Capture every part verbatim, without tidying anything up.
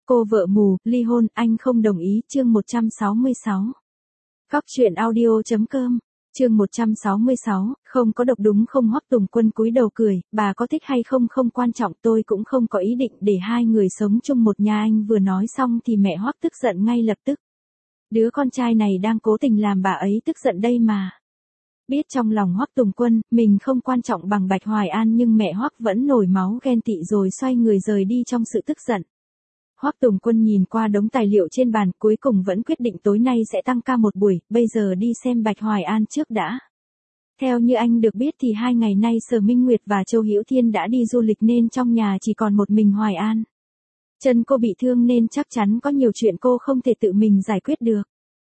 Cô vợ mù, ly hôn, anh không đồng ý, chương một trăm sáu mươi sáu. Góc truyện audio.com, chương một trăm sáu mươi sáu, không có độc đúng không? Hoắc Tùng Quân cúi đầu cười, bà có thích hay không không quan trọng, tôi cũng không có ý định để hai người sống chung một nhà. Anh vừa nói xong thì mẹ Hoắc tức giận ngay lập tức. Đứa con trai này đang cố tình làm bà ấy tức giận đây mà. Biết trong lòng Hoắc Tùng Quân, mình không quan trọng bằng Bạch Hoài An nhưng mẹ Hoắc vẫn nổi máu ghen tị rồi xoay người rời đi trong sự tức giận. Hoắc Tùng Quân nhìn qua đống tài liệu trên bàn, cuối cùng vẫn quyết định tối nay sẽ tăng ca một buổi, bây giờ đi xem Bạch Hoài An trước đã. Theo như anh được biết thì hai ngày nay Sở Minh Nguyệt và Châu Hữu Thiên đã đi du lịch nên trong nhà chỉ còn một mình Hoài An. Chân cô bị thương nên chắc chắn có nhiều chuyện cô không thể tự mình giải quyết được.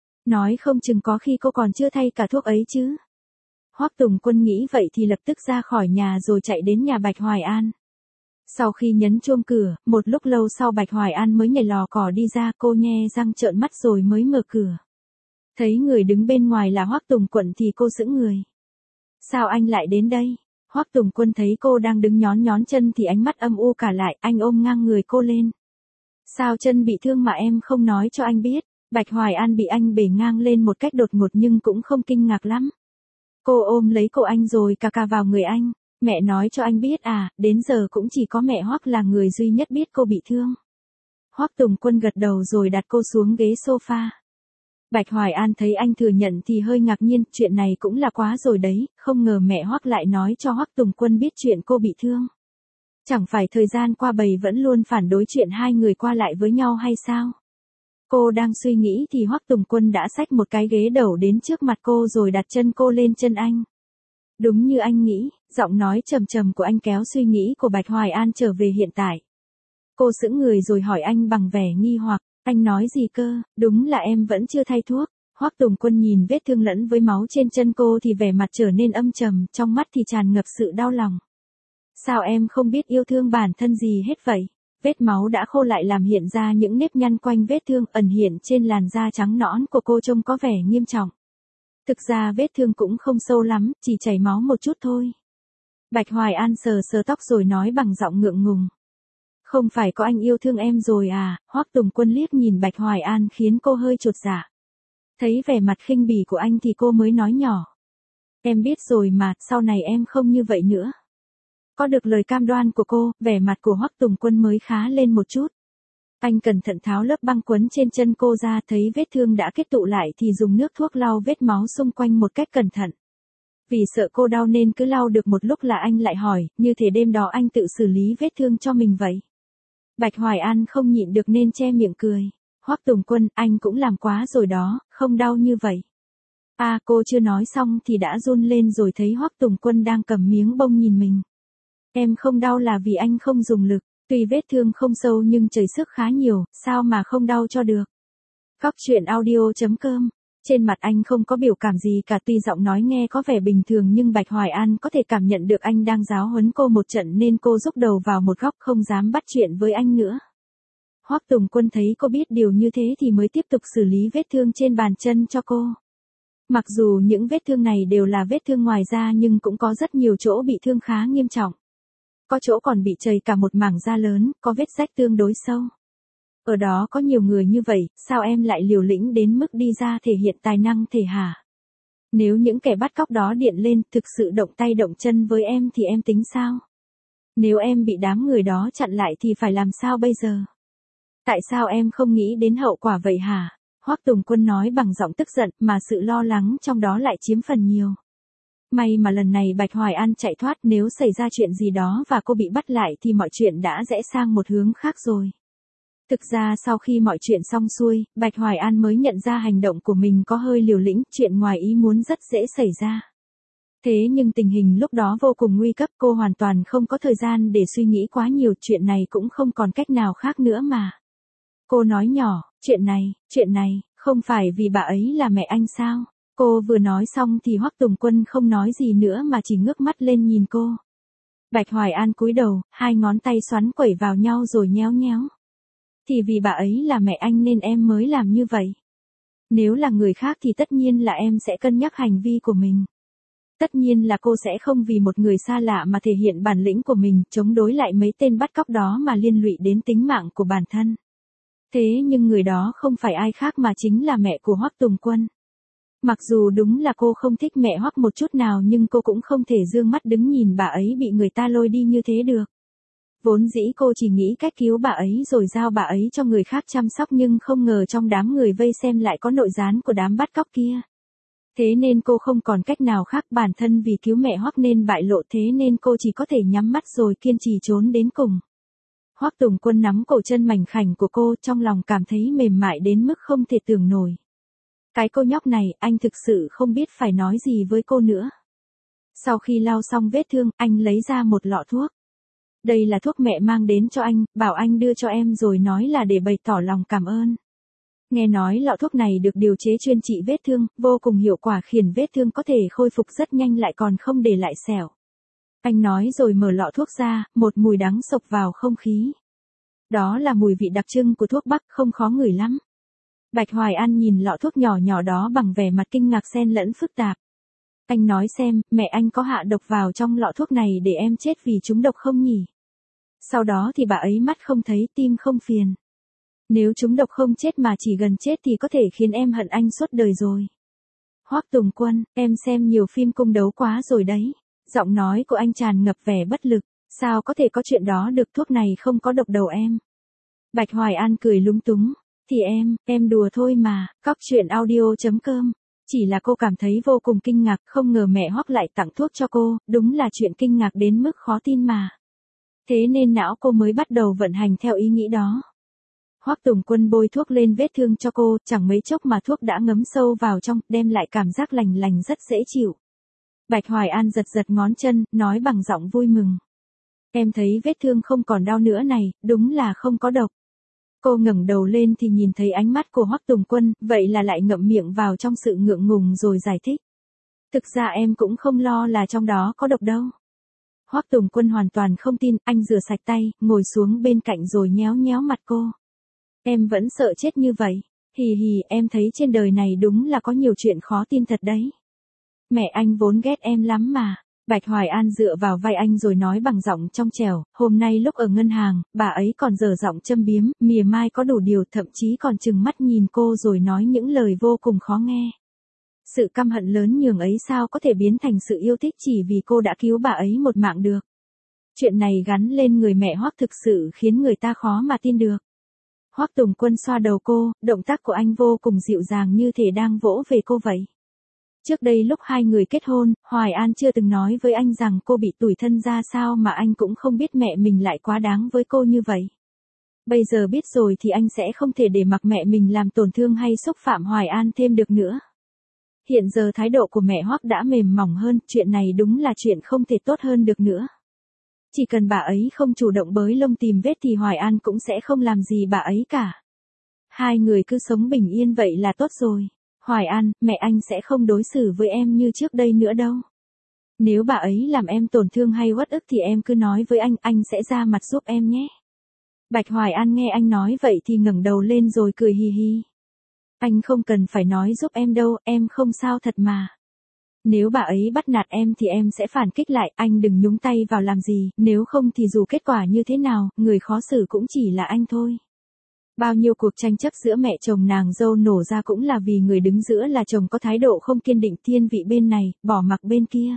Nói không chừng có khi cô còn chưa thay cả thuốc ấy chứ. Hoắc Tùng Quân nghĩ vậy thì lập tức ra khỏi nhà rồi chạy đến nhà Bạch Hoài An. Sau khi nhấn chuông cửa, một lúc lâu sau Bạch Hoài An mới nhảy lò cò đi ra, cô nhe răng trợn mắt rồi mới mở cửa. Thấy người đứng bên ngoài là Hoắc Tùng Quân thì cô sững người. Sao anh lại đến đây? Hoắc Tùng Quân thấy cô đang đứng nhón nhón chân thì ánh mắt âm u cả lại, anh ôm ngang người cô lên. Sao chân bị thương mà em không nói cho anh biết? Bạch Hoài An bị anh bể ngang lên một cách đột ngột nhưng cũng không kinh ngạc lắm. Cô ôm lấy cổ anh rồi cà cà vào người anh. Mẹ nói cho anh biết à, đến giờ cũng chỉ có mẹ Hoắc là người duy nhất biết cô bị thương. Hoắc Tùng Quân gật đầu rồi đặt cô xuống ghế sofa. Bạch Hoài An thấy anh thừa nhận thì hơi ngạc nhiên, chuyện này cũng là quá rồi đấy, không ngờ mẹ Hoắc lại nói cho Hoắc Tùng Quân biết chuyện cô bị thương. Chẳng phải thời gian qua bầy vẫn luôn phản đối chuyện hai người qua lại với nhau hay sao? Cô đang suy nghĩ thì Hoắc Tùng Quân đã xách một cái ghế đầu đến trước mặt cô rồi đặt chân cô lên chân anh. Đúng như anh nghĩ, giọng nói trầm trầm của anh kéo suy nghĩ của Bạch Hoài An trở về hiện tại. Cô sững người rồi hỏi anh bằng vẻ nghi hoặc, anh nói gì cơ? Đúng là em vẫn chưa thay thuốc. Hoắc Tùng Quân nhìn vết thương lẫn với máu trên chân cô thì vẻ mặt trở nên âm trầm, trong mắt thì tràn ngập sự đau lòng. Sao em không biết yêu thương bản thân gì hết vậy? Vết máu đã khô lại làm hiện ra những nếp nhăn quanh vết thương ẩn hiện trên làn da trắng nõn của cô trông có vẻ nghiêm trọng. Thực ra vết thương cũng không sâu lắm, chỉ chảy máu một chút thôi. Bạch Hoài An sờ sờ tóc rồi nói bằng giọng ngượng ngùng. Không phải có anh yêu thương em rồi à? Hoắc Tùng Quân liếc nhìn Bạch Hoài An khiến cô hơi chột dạ. Thấy vẻ mặt khinh bỉ của anh thì cô mới nói nhỏ. Em biết rồi mà, sau này em không như vậy nữa. Có được lời cam đoan của cô, vẻ mặt của Hoắc Tùng Quân mới khá lên một chút. Anh cẩn thận tháo lớp băng quấn trên chân cô ra, thấy vết thương đã kết tụ lại thì dùng nước thuốc lau vết máu xung quanh một cách cẩn thận. Vì sợ cô đau nên cứ lau được một lúc là anh lại hỏi, như thể đêm đó anh tự xử lý vết thương cho mình vậy. Bạch Hoài An không nhịn được nên che miệng cười. Hoắc Tùng Quân, anh cũng làm quá rồi đó, không đau như vậy. À, cô chưa nói xong thì đã run lên rồi thấy Hoắc Tùng Quân đang cầm miếng bông nhìn mình. Em không đau là vì anh không dùng lực. Tuy vết thương không sâu nhưng chảy sức khá nhiều, sao mà không đau cho được. Góc truyện audio.com, trên mặt anh không có biểu cảm gì cả, tuy giọng nói nghe có vẻ bình thường nhưng Bạch Hoài An có thể cảm nhận được anh đang giáo huấn cô một trận nên cô rúc đầu vào một góc không dám bắt chuyện với anh nữa. Hoắc Tùng Quân thấy cô biết điều như thế thì mới tiếp tục xử lý vết thương trên bàn chân cho cô. Mặc dù những vết thương này đều là vết thương ngoài da nhưng cũng có rất nhiều chỗ bị thương khá nghiêm trọng. Có chỗ còn bị chảy cả một mảng da lớn, có vết rách tương đối sâu. Ở đó có nhiều người như vậy, sao em lại liều lĩnh đến mức đi ra thể hiện tài năng thể hả? Nếu những kẻ bắt cóc đó điện lên, thực sự động tay động chân với em thì em tính sao? Nếu em bị đám người đó chặn lại thì phải làm sao bây giờ? Tại sao em không nghĩ đến hậu quả vậy hả? Hoắc Tùng Quân nói bằng giọng tức giận mà sự lo lắng trong đó lại chiếm phần nhiều. May mà lần này Bạch Hoài An chạy thoát, nếu xảy ra chuyện gì đó và cô bị bắt lại thì mọi chuyện đã rẽ sang một hướng khác rồi. Thực ra sau khi mọi chuyện xong xuôi, Bạch Hoài An mới nhận ra hành động của mình có hơi liều lĩnh, chuyện ngoài ý muốn rất dễ xảy ra. Thế nhưng tình hình lúc đó vô cùng nguy cấp, cô hoàn toàn không có thời gian để suy nghĩ quá nhiều, chuyện này cũng không còn cách nào khác nữa mà. Cô nói nhỏ, chuyện này, chuyện này, không phải vì bà ấy là mẹ anh sao? Cô vừa nói xong thì Hoắc Tùng Quân không nói gì nữa mà chỉ ngước mắt lên nhìn cô. Bạch Hoài An cúi đầu, hai ngón tay xoắn quẩy vào nhau rồi nhéo nhéo. Thì vì bà ấy là mẹ anh nên em mới làm như vậy. Nếu là người khác thì tất nhiên là em sẽ cân nhắc hành vi của mình. Tất nhiên là cô sẽ không vì một người xa lạ mà thể hiện bản lĩnh của mình, chống đối lại mấy tên bắt cóc đó mà liên lụy đến tính mạng của bản thân. Thế nhưng người đó không phải ai khác mà chính là mẹ của Hoắc Tùng Quân. Mặc dù đúng là cô không thích mẹ Hoắc một chút nào nhưng cô cũng không thể dương mắt đứng nhìn bà ấy bị người ta lôi đi như thế được. Vốn dĩ cô chỉ nghĩ cách cứu bà ấy rồi giao bà ấy cho người khác chăm sóc nhưng không ngờ trong đám người vây xem lại có nội gián của đám bắt cóc kia. Thế nên cô không còn cách nào khác, bản thân vì cứu mẹ Hoắc nên bại lộ, thế nên cô chỉ có thể nhắm mắt rồi kiên trì trốn đến cùng. Hoắc Tùng Quân nắm cổ chân mảnh khảnh của cô, trong lòng cảm thấy mềm mại đến mức không thể tưởng nổi. Cái cô nhóc này, anh thực sự không biết phải nói gì với cô nữa. Sau khi lau xong vết thương, anh lấy ra một lọ thuốc. Đây là thuốc mẹ mang đến cho anh, bảo anh đưa cho em rồi nói là để bày tỏ lòng cảm ơn. Nghe nói lọ thuốc này được điều chế chuyên trị vết thương, vô cùng hiệu quả, khiến vết thương có thể khôi phục rất nhanh lại còn không để lại sẹo. Anh nói rồi mở lọ thuốc ra, một mùi đắng xộc vào không khí. Đó là mùi vị đặc trưng của thuốc Bắc, không khó ngửi lắm. Bạch Hoài An nhìn lọ thuốc nhỏ nhỏ đó bằng vẻ mặt kinh ngạc xen lẫn phức tạp. Anh nói xem, mẹ anh có hạ độc vào trong lọ thuốc này để em chết vì trúng độc không nhỉ? Sau đó thì bà ấy mắt không thấy tim không phiền. Nếu trúng độc không chết mà chỉ gần chết thì có thể khiến em hận anh suốt đời rồi. Hoắc Tùng Quân, em xem nhiều phim cung đấu quá rồi đấy. Giọng nói của anh tràn ngập vẻ bất lực. Sao có thể có chuyện đó được, thuốc này không có độc đầu em. Bạch Hoài An cười lúng túng. Thì em, em đùa thôi mà. Cóc truyện audio chấm com. Chỉ là cô cảm thấy vô cùng kinh ngạc, không ngờ mẹ Hoắc lại tặng thuốc cho cô, đúng là chuyện kinh ngạc đến mức khó tin mà. Thế nên não cô mới bắt đầu vận hành theo ý nghĩ đó. Hoắc Tùng Quân bôi thuốc lên vết thương cho cô, chẳng mấy chốc mà thuốc đã ngấm sâu vào trong, đem lại cảm giác lành lành rất dễ chịu. Bạch Hoài An giật giật ngón chân, nói bằng giọng vui mừng. Em thấy vết thương không còn đau nữa này, đúng là không có độc. Cô ngẩng đầu lên thì nhìn thấy ánh mắt của Hoắc Tùng Quân, vậy là lại ngậm miệng vào trong sự ngượng ngùng rồi giải thích. Thực ra em cũng không lo là trong đó có độc đâu. Hoắc Tùng Quân hoàn toàn không tin, anh rửa sạch tay, ngồi xuống bên cạnh rồi nhéo nhéo mặt cô. Em vẫn sợ chết như vậy. Hì hì, em thấy trên đời này đúng là có nhiều chuyện khó tin thật đấy. Mẹ anh vốn ghét em lắm mà. Bạch Hoài An dựa vào vai anh rồi nói bằng giọng trong trẻo, hôm nay lúc ở ngân hàng, bà ấy còn dở giọng châm biếm, mỉa mai có đủ điều, thậm chí còn trừng mắt nhìn cô rồi nói những lời vô cùng khó nghe. Sự căm hận lớn nhường ấy sao có thể biến thành sự yêu thích chỉ vì cô đã cứu bà ấy một mạng được. Chuyện này gắn lên người mẹ Hoắc thực sự khiến người ta khó mà tin được. Hoắc Tùng Quân xoa đầu cô, động tác của anh vô cùng dịu dàng như thể đang vỗ về cô vậy. Trước đây lúc hai người kết hôn, Hoài An chưa từng nói với anh rằng cô bị tủi thân ra sao mà anh cũng không biết mẹ mình lại quá đáng với cô như vậy. Bây giờ biết rồi thì anh sẽ không thể để mặc mẹ mình làm tổn thương hay xúc phạm Hoài An thêm được nữa. Hiện giờ thái độ của mẹ Hoắc đã mềm mỏng hơn, chuyện này đúng là chuyện không thể tốt hơn được nữa. Chỉ cần bà ấy không chủ động bới lông tìm vết thì Hoài An cũng sẽ không làm gì bà ấy cả. Hai người cứ sống bình yên vậy là tốt rồi. Hoài An, mẹ anh sẽ không đối xử với em như trước đây nữa đâu. Nếu bà ấy làm em tổn thương hay uất ức thì em cứ nói với anh, anh sẽ ra mặt giúp em nhé. Bạch Hoài An nghe anh nói vậy thì ngẩng đầu lên rồi cười hì hì. Anh không cần phải nói giúp em đâu, em không sao thật mà. Nếu bà ấy bắt nạt em thì em sẽ phản kích lại, anh đừng nhúng tay vào làm gì, nếu không thì dù kết quả như thế nào, người khó xử cũng chỉ là anh thôi. Bao nhiêu cuộc tranh chấp giữa mẹ chồng nàng dâu nổ ra cũng là vì người đứng giữa là chồng có thái độ không kiên định, thiên vị bên này, bỏ mặc bên kia.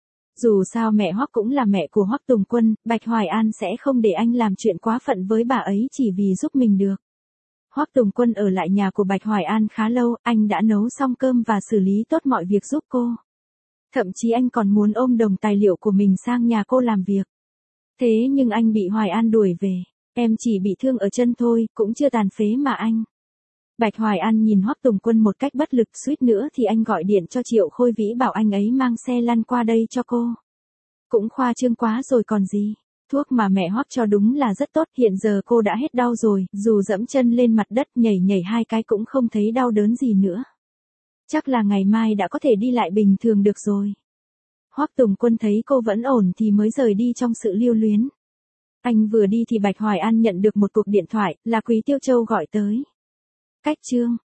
Dù sao mẹ Hoắc cũng là mẹ của Hoắc Tùng Quân, Bạch Hoài An sẽ không để anh làm chuyện quá phận với bà ấy chỉ vì giúp mình được. Hoắc Tùng Quân ở lại nhà của Bạch Hoài An khá lâu, anh đã nấu xong cơm và xử lý tốt mọi việc giúp cô. Thậm chí anh còn muốn ôm đống tài liệu của mình sang nhà cô làm việc. Thế nhưng anh bị Hoài An đuổi về. Em chỉ bị thương ở chân thôi, cũng chưa tàn phế mà anh. Bạch Hoài An nhìn Hoắc Tùng Quân một cách bất lực, suýt nữa thì anh gọi điện cho Triệu Khôi Vĩ bảo anh ấy mang xe lăn qua đây cho cô. Cũng khoa trương quá rồi còn gì. Thuốc mà mẹ Hoắc cho đúng là rất tốt, hiện giờ cô đã hết đau rồi, dù dẫm chân lên mặt đất nhảy nhảy hai cái cũng không thấy đau đớn gì nữa. Chắc là ngày mai đã có thể đi lại bình thường được rồi. Hoắc Tùng Quân thấy cô vẫn ổn thì mới rời đi trong sự lưu luyến. Anh vừa đi thì Bạch Hoài An nhận được một cuộc điện thoại, là Quý Tiêu Châu gọi tới. Cách chương